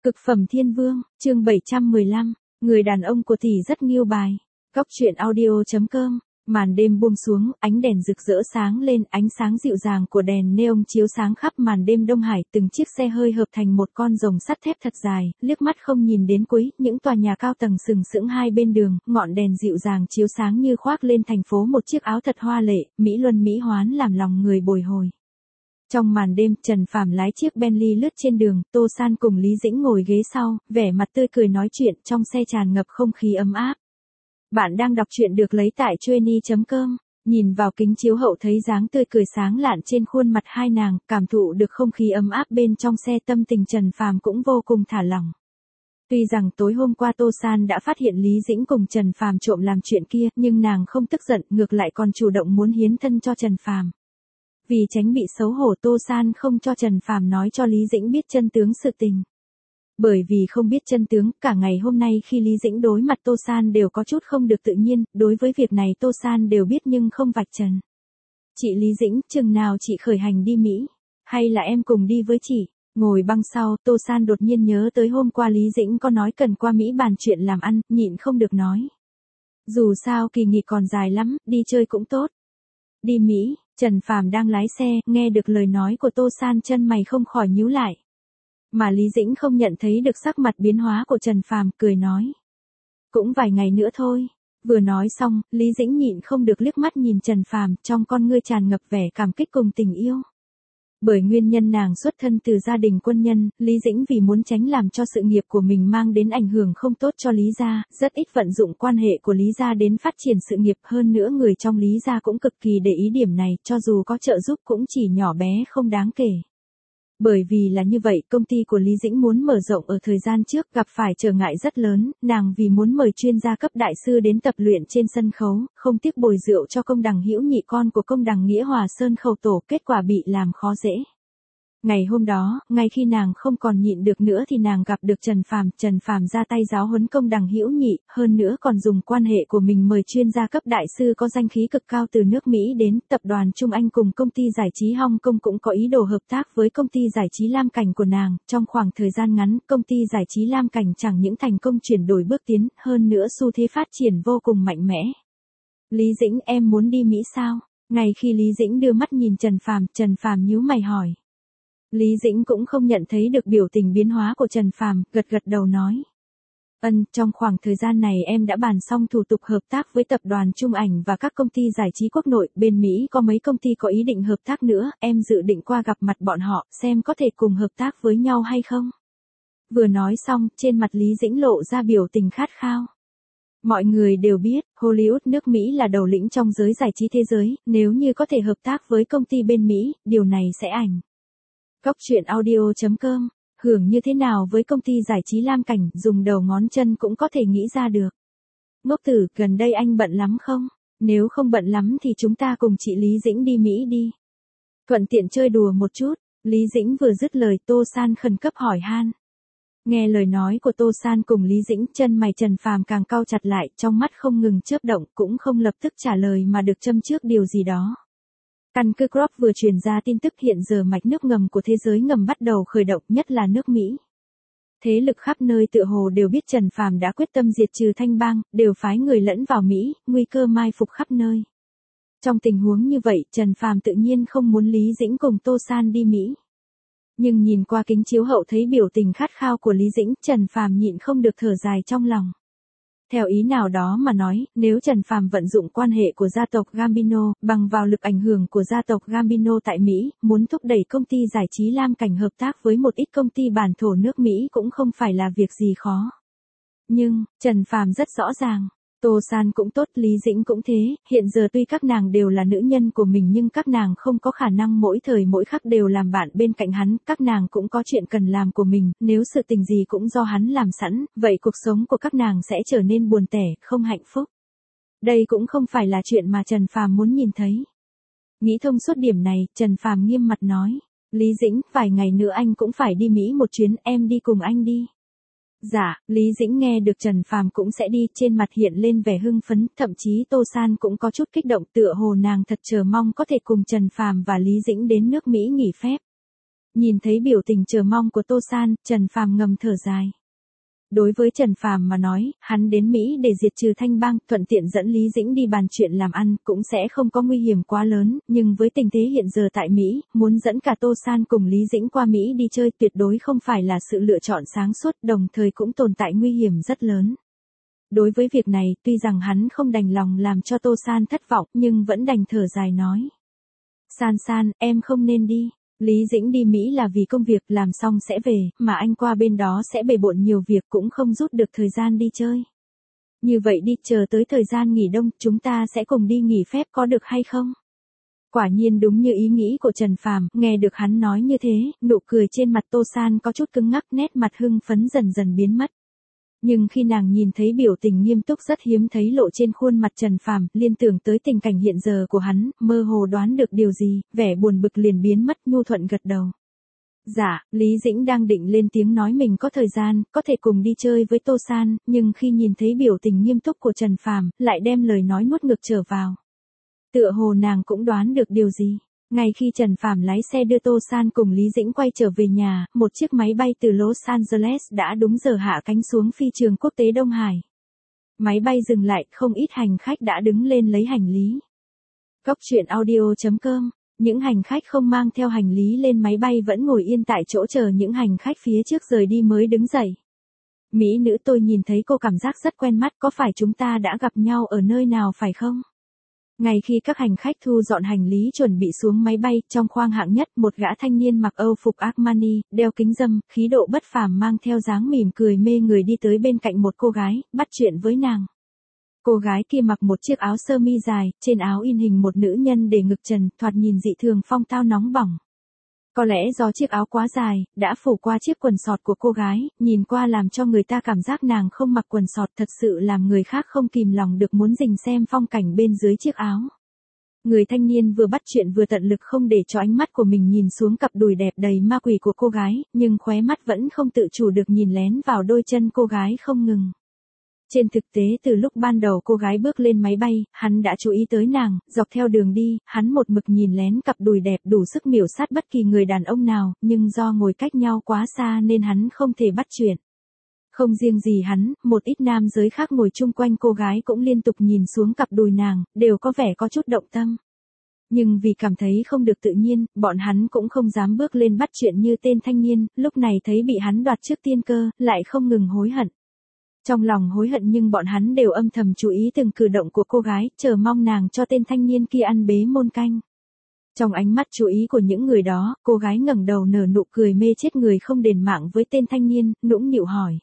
Cực phẩm thiên vương, chương 715, người đàn ông của tỷ rất nghiêu bài. Góc truyện audio.com. Màn đêm buông xuống, ánh đèn rực rỡ sáng lên, ánh sáng dịu dàng của đèn neon chiếu sáng khắp màn đêm Đông Hải, từng chiếc xe hơi hợp thành một con rồng sắt thép thật dài, liếc mắt không nhìn đến cuối, những tòa nhà cao tầng sừng sững hai bên đường, ngọn đèn dịu dàng chiếu sáng như khoác lên thành phố một chiếc áo thật hoa lệ, mỹ luân mỹ hoán làm lòng người bồi hồi. Trong màn đêm, Trần Phàm lái chiếc Bentley lướt trên đường, Tô San cùng Lý Dĩnh ngồi ghế sau, vẻ mặt tươi cười nói chuyện, trong xe tràn ngập không khí ấm áp. Bạn đang đọc truyện được lấy tại Chueny.com. Nhìn vào kính chiếu hậu thấy dáng tươi cười sáng lạn trên khuôn mặt hai nàng, cảm thụ được không khí ấm áp bên trong xe, tâm tình Trần Phàm cũng vô cùng thả lỏng. Tuy rằng tối hôm qua Tô San đã phát hiện Lý Dĩnh cùng Trần Phàm trộm làm chuyện kia, nhưng nàng không tức giận, ngược lại còn chủ động muốn hiến thân cho Trần Phàm. Vì tránh bị xấu hổ, Tô San không cho Trần Phàm nói cho Lý Dĩnh biết chân tướng sự tình. Bởi vì không biết chân tướng, cả ngày hôm nay khi Lý Dĩnh đối mặt Tô San đều có chút không được tự nhiên, đối với việc này Tô San đều biết nhưng không vạch trần. Chị Lý Dĩnh, chừng nào chị khởi hành đi Mỹ? Hay là em cùng đi với chị? Ngồi băng sau, Tô San đột nhiên nhớ tới hôm qua Lý Dĩnh có nói cần qua Mỹ bàn chuyện làm ăn, nhịn không được nói. Dù sao kỳ nghỉ còn dài lắm, đi chơi cũng tốt. Đi Mỹ, Trần Phàm đang lái xe, nghe được lời nói của Tô San chân mày không khỏi nhíu lại. Mà Lý Dĩnh không nhận thấy được sắc mặt biến hóa của Trần Phàm, cười nói. Cũng vài ngày nữa thôi. Vừa nói xong, Lý Dĩnh nhịn không được liếc mắt nhìn Trần Phàm, trong con ngươi tràn ngập vẻ cảm kích cùng tình yêu. Bởi nguyên nhân nàng xuất thân từ gia đình quân nhân, Lý Dĩnh vì muốn tránh làm cho sự nghiệp của mình mang đến ảnh hưởng không tốt cho Lý gia, rất ít vận dụng quan hệ của Lý gia đến phát triển sự nghiệp, hơn nữa người trong Lý gia cũng cực kỳ để ý điểm này, cho dù có trợ giúp cũng chỉ nhỏ bé không đáng kể. Bởi vì là như vậy, công ty của Lý Dĩnh muốn mở rộng ở thời gian trước gặp phải trở ngại rất lớn, nàng vì muốn mời chuyên gia cấp đại sư đến tập luyện trên sân khấu, không tiếc bồi rượu cho công đằng Hữu Nhị, con của công đằng Nghĩa Hòa Sơn Khẩu Tổ, kết quả bị làm khó dễ. Ngày hôm đó, ngay khi nàng không còn nhịn được nữa thì nàng gặp được Trần Phàm ra tay giáo huấn công đằng Hữu Nhị, hơn nữa còn dùng quan hệ của mình mời chuyên gia cấp đại sư có danh khí cực cao từ nước Mỹ đến. Tập đoàn Trung Anh cùng công ty giải trí Hong Kong cũng có ý đồ hợp tác với công ty giải trí Lam Cảnh của nàng, trong khoảng thời gian ngắn, công ty giải trí Lam Cảnh chẳng những thành công chuyển đổi bước tiến, hơn nữa xu thế phát triển vô cùng mạnh mẽ. Lý Dĩnh, em muốn đi Mỹ sao? Ngay khi Lý Dĩnh đưa mắt nhìn Trần Phàm nhíu mày hỏi. Lý Dĩnh cũng không nhận thấy được biểu tình biến hóa của Trần Phàm, gật đầu nói. Trong khoảng thời gian này em đã bàn xong thủ tục hợp tác với tập đoàn Trung Ảnh và các công ty giải trí quốc nội, bên Mỹ có mấy công ty có ý định hợp tác nữa, em dự định qua gặp mặt bọn họ, xem có thể cùng hợp tác với nhau hay không. Vừa nói xong, trên mặt Lý Dĩnh lộ ra biểu tình khát khao. Mọi người đều biết, Hollywood nước Mỹ là đầu lĩnh trong giới giải trí thế giới, nếu như có thể hợp tác với công ty bên Mỹ, điều này sẽ ảnh. Góc truyện audio.com, hưởng như thế nào với công ty giải trí Lam Cảnh, dùng đầu ngón chân cũng có thể nghĩ ra được. Ngốc tử, gần đây anh bận lắm không? Nếu không bận lắm thì chúng ta cùng chị Lý Dĩnh đi Mỹ đi. Thuận tiện chơi đùa một chút. Lý Dĩnh vừa dứt lời, Tô San khẩn cấp hỏi han. Nghe lời nói của Tô San cùng Lý Dĩnh, chân mày Trần Phàm càng cau chặt lại, trong mắt không ngừng chớp động, cũng không lập tức trả lời mà được châm trước điều gì đó. Căn cứ Crop vừa truyền ra tin tức hiện giờ mạch nước ngầm của thế giới ngầm bắt đầu khởi động, nhất là nước Mỹ. Thế lực khắp nơi tựa hồ đều biết Trần Phàm đã quyết tâm diệt trừ Thanh Bang, đều phái người lẫn vào Mỹ, nguy cơ mai phục khắp nơi. Trong tình huống như vậy, Trần Phàm tự nhiên không muốn Lý Dĩnh cùng Tô San đi Mỹ. Nhưng nhìn qua kính chiếu hậu thấy biểu tình khát khao của Lý Dĩnh, Trần Phàm nhịn không được thở dài trong lòng. Theo ý nào đó mà nói, nếu Trần Phàm vận dụng quan hệ của gia tộc Gambino, bằng vào lực ảnh hưởng của gia tộc Gambino tại Mỹ, muốn thúc đẩy công ty giải trí Lam Cảnh hợp tác với một ít công ty bản thổ nước Mỹ cũng không phải là việc gì khó. Nhưng, Trần Phàm rất rõ ràng, Tô San cũng tốt, Lý Dĩnh cũng thế, hiện giờ tuy các nàng đều là nữ nhân của mình nhưng các nàng không có khả năng mỗi thời mỗi khắc đều làm bạn bên cạnh hắn, các nàng cũng có chuyện cần làm của mình, nếu sự tình gì cũng do hắn làm sẵn, vậy cuộc sống của các nàng sẽ trở nên buồn tẻ, không hạnh phúc. Đây cũng không phải là chuyện mà Trần Phàm muốn nhìn thấy. Nghĩ thông suốt điểm này, Trần Phàm nghiêm mặt nói, Lý Dĩnh, vài ngày nữa anh cũng phải đi Mỹ một chuyến, em đi cùng anh đi. Dạ, Lý Dĩnh nghe được Trần Phàm cũng sẽ đi, trên mặt hiện lên vẻ hưng phấn, thậm chí Tô San cũng có chút kích động, tựa hồ nàng thật chờ mong có thể cùng Trần Phàm và Lý Dĩnh đến nước Mỹ nghỉ phép. Nhìn thấy biểu tình chờ mong của Tô San, Trần Phàm ngầm thở dài. Đối với Trần Phàm mà nói, hắn đến Mỹ để diệt trừ Thanh Bang, thuận tiện dẫn Lý Dĩnh đi bàn chuyện làm ăn, cũng sẽ không có nguy hiểm quá lớn, nhưng với tình thế hiện giờ tại Mỹ, muốn dẫn cả Tô San cùng Lý Dĩnh qua Mỹ đi chơi tuyệt đối không phải là sự lựa chọn sáng suốt, đồng thời cũng tồn tại nguy hiểm rất lớn. Đối với việc này, tuy rằng hắn không đành lòng làm cho Tô San thất vọng, nhưng vẫn đành thở dài nói. San San, em không nên đi. Lý Dĩnh đi Mỹ là vì công việc, làm xong sẽ về, mà anh qua bên đó sẽ bề bộn nhiều việc, cũng không rút được thời gian đi chơi. Như vậy đi, chờ tới thời gian nghỉ đông, chúng ta sẽ cùng đi nghỉ phép có được hay không? Quả nhiên đúng như ý nghĩ của Trần Phàm, nghe được hắn nói như thế, nụ cười trên mặt Tô San có chút cứng ngắc, nét mặt hưng phấn dần dần biến mất. Nhưng khi nàng nhìn thấy biểu tình nghiêm túc rất hiếm thấy lộ trên khuôn mặt Trần Phàm, liên tưởng tới tình cảnh hiện giờ của hắn, mơ hồ đoán được điều gì, vẻ buồn bực liền biến mất, nhu thuận gật đầu. Dạ, Lý Dĩnh đang định lên tiếng nói mình có thời gian, có thể cùng đi chơi với Tô San, nhưng khi nhìn thấy biểu tình nghiêm túc của Trần Phàm, lại đem lời nói nuốt ngược trở vào. Tựa hồ nàng cũng đoán được điều gì. Ngay khi Trần Phàm lái xe đưa Tô San cùng Lý Dĩnh quay trở về nhà, một chiếc máy bay từ Los Angeles đã đúng giờ hạ cánh xuống phi trường quốc tế Đông Hải. Máy bay dừng lại, không ít hành khách đã đứng lên lấy hành lý. Góc truyện audio.com, những hành khách không mang theo hành lý lên máy bay vẫn ngồi yên tại chỗ chờ những hành khách phía trước rời đi mới đứng dậy. Mỹ nữ, tôi nhìn thấy cô cảm giác rất quen mắt, có phải chúng ta đã gặp nhau ở nơi nào phải không? Ngay khi các hành khách thu dọn hành lý chuẩn bị xuống máy bay, trong khoang hạng nhất, một gã thanh niên mặc Âu phục Armani, đeo kính râm, khí độ bất phàm mang theo dáng mỉm cười mê người đi tới bên cạnh một cô gái, bắt chuyện với nàng. Cô gái kia mặc một chiếc áo sơ mi dài, trên áo in hình một nữ nhân để ngực trần, thoạt nhìn dị thường phong tao nóng bỏng. Có lẽ do chiếc áo quá dài, đã phủ qua chiếc quần sọt của cô gái, nhìn qua làm cho người ta cảm giác nàng không mặc quần sọt, thật sự làm người khác không kìm lòng được muốn rình xem phong cảnh bên dưới chiếc áo. Người thanh niên vừa bắt chuyện vừa tận lực không để cho ánh mắt của mình nhìn xuống cặp đùi đẹp đầy ma quỷ của cô gái, nhưng khóe mắt vẫn không tự chủ được nhìn lén vào đôi chân cô gái không ngừng. Trên thực tế từ lúc ban đầu cô gái bước lên máy bay, hắn đã chú ý tới nàng, dọc theo đường đi, hắn một mực nhìn lén cặp đùi đẹp đủ sức miểu sát bất kỳ người đàn ông nào, nhưng do ngồi cách nhau quá xa nên hắn không thể bắt chuyện. Không riêng gì hắn, một ít nam giới khác ngồi chung quanh cô gái cũng liên tục nhìn xuống cặp đùi nàng, đều có vẻ có chút động tâm. Nhưng vì cảm thấy không được tự nhiên, bọn hắn cũng không dám bước lên bắt chuyện như tên thanh niên, lúc này thấy bị hắn đoạt trước tiên cơ, lại không ngừng hối hận. Trong lòng hối hận nhưng bọn hắn đều âm thầm chú ý từng cử động của cô gái, chờ mong nàng cho tên thanh niên kia ăn bế môn canh. Trong ánh mắt chú ý của những người đó, cô gái ngẩng đầu nở nụ cười mê chết người không đền mạng với tên thanh niên, nũng nịu hỏi.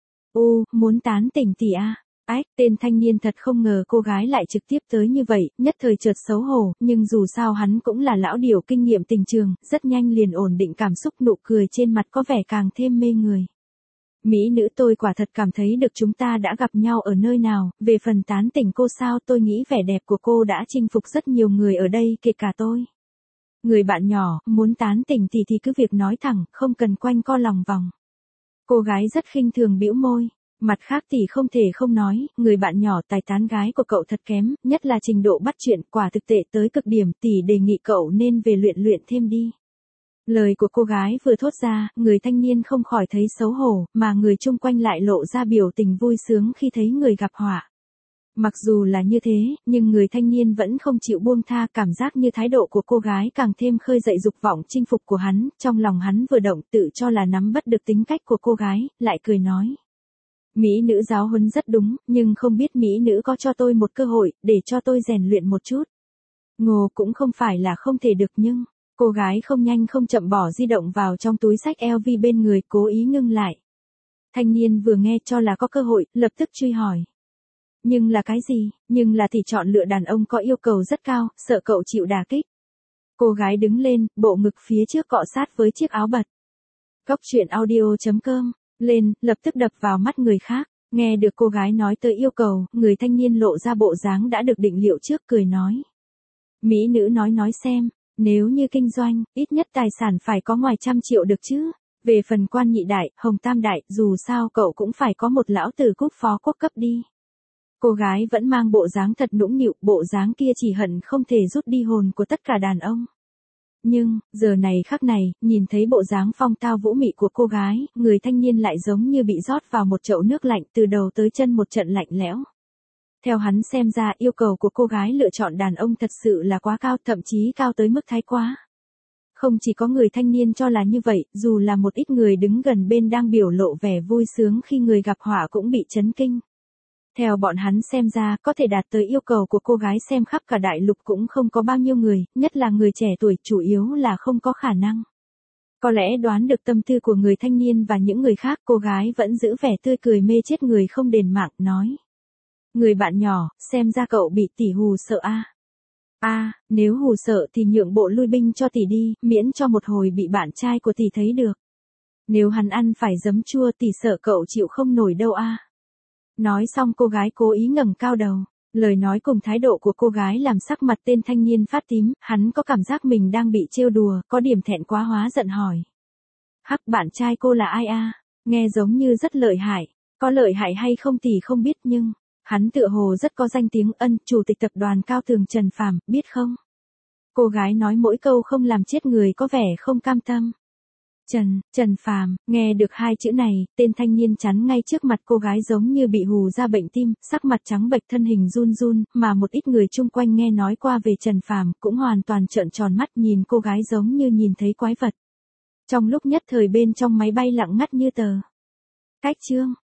Ô, muốn tán tỉnh tỷ à? Ách, tên thanh niên thật không ngờ cô gái lại trực tiếp tới như vậy, nhất thời chợt xấu hổ, nhưng dù sao hắn cũng là lão điểu kinh nghiệm tình trường, rất nhanh liền ổn định cảm xúc, nụ cười trên mặt có vẻ càng thêm mê người. Mỹ nữ, tôi quả thật cảm thấy được chúng ta đã gặp nhau ở nơi nào, về phần tán tỉnh cô sao, tôi nghĩ vẻ đẹp của cô đã chinh phục rất nhiều người ở đây, kể cả tôi. Người bạn nhỏ, muốn tán tỉnh thì cứ việc nói thẳng, không cần quanh co lòng vòng. Cô gái rất khinh thường bĩu môi. Mặt khác thì không thể không nói, người bạn nhỏ tài tán gái của cậu thật kém, nhất là trình độ bắt chuyện, quả thực tệ tới cực điểm, tỷ đề nghị cậu nên về luyện thêm đi. Lời của cô gái vừa thốt ra, người thanh niên không khỏi thấy xấu hổ, mà người chung quanh lại lộ ra biểu tình vui sướng khi thấy người gặp họa. Mặc dù là như thế, nhưng người thanh niên vẫn không chịu buông tha, cảm giác như thái độ của cô gái càng thêm khơi dậy dục vọng chinh phục của hắn, trong lòng hắn vừa động tự cho là nắm bắt được tính cách của cô gái, lại cười nói. Mỹ nữ giáo huấn rất đúng, nhưng không biết mỹ nữ có cho tôi một cơ hội, để cho tôi rèn luyện một chút. Ngô cũng không phải là không thể được nhưng, cô gái không nhanh không chậm bỏ di động vào trong túi xách LV bên người, cố ý ngưng lại. Thanh niên vừa nghe cho là có cơ hội, lập tức truy hỏi. Nhưng là cái gì? Nhưng là thì chọn lựa đàn ông có yêu cầu rất cao, sợ cậu chịu đả kích. Cô gái đứng lên, bộ ngực phía trước cọ sát với chiếc áo bật. Góc truyện audio.com, lên, lập tức đập vào mắt người khác. Nghe được cô gái nói tới yêu cầu, người thanh niên lộ ra bộ dáng đã được định liệu trước, cười nói. Mỹ nữ nói xem, nếu như kinh doanh, ít nhất tài sản phải có ngoài 100 triệu được chứ. Về phần quan nhị đại, hồng tam đại, dù sao cậu cũng phải có một lão tử cúp phó quốc cấp đi. Cô gái vẫn mang bộ dáng thật nũng nịu, bộ dáng kia chỉ hận không thể rút đi hồn của tất cả đàn ông. Nhưng, giờ này khắc này, nhìn thấy bộ dáng phong tao vũ mị của cô gái, người thanh niên lại giống như bị rót vào một chậu nước lạnh từ đầu tới chân một trận lạnh lẽo. Theo hắn xem ra yêu cầu của cô gái lựa chọn đàn ông thật sự là quá cao, thậm chí cao tới mức thái quá. Không chỉ có người thanh niên cho là như vậy, dù là một ít người đứng gần bên đang biểu lộ vẻ vui sướng khi người gặp họa cũng bị chấn kinh. Theo bọn hắn xem ra, có thể đạt tới yêu cầu của cô gái xem khắp cả đại lục cũng không có bao nhiêu người, nhất là người trẻ tuổi, chủ yếu là không có khả năng. Có lẽ đoán được tâm tư của người thanh niên và những người khác, cô gái vẫn giữ vẻ tươi cười mê chết người không đền mạng, nói. Người bạn nhỏ, xem ra cậu bị tỷ hù sợ a. Nếu hù sợ thì nhượng bộ lui binh cho tỷ đi, miễn cho một hồi bị bạn trai của tỷ thấy được. Nếu hắn ăn phải giấm chua tỷ sợ cậu chịu không nổi đâu a. Nói xong cô gái cố ý ngẩng cao đầu. Lời nói cùng thái độ của cô gái làm sắc mặt tên thanh niên phát tím, hắn có cảm giác mình đang bị trêu đùa, có điểm thẹn quá hóa giận hỏi. Hắc, bạn trai cô là ai a? Nghe giống như rất lợi hại, có lợi hại hay không thì không biết nhưng, hắn tựa hồ rất có danh tiếng, chủ tịch tập đoàn Cao Tường Trần Phàm, biết không? Cô gái nói mỗi câu không làm chết người có vẻ không cam tâm. Trần Phàm, nghe được hai chữ này, tên thanh niên chắn ngay trước mặt cô gái giống như bị hù ra bệnh tim, sắc mặt trắng bệch thân hình run run, mà một ít người chung quanh nghe nói qua về Trần Phàm cũng hoàn toàn trợn tròn mắt nhìn cô gái giống như nhìn thấy quái vật. Trong lúc nhất thời bên trong máy bay lặng ngắt như tờ. Cách chương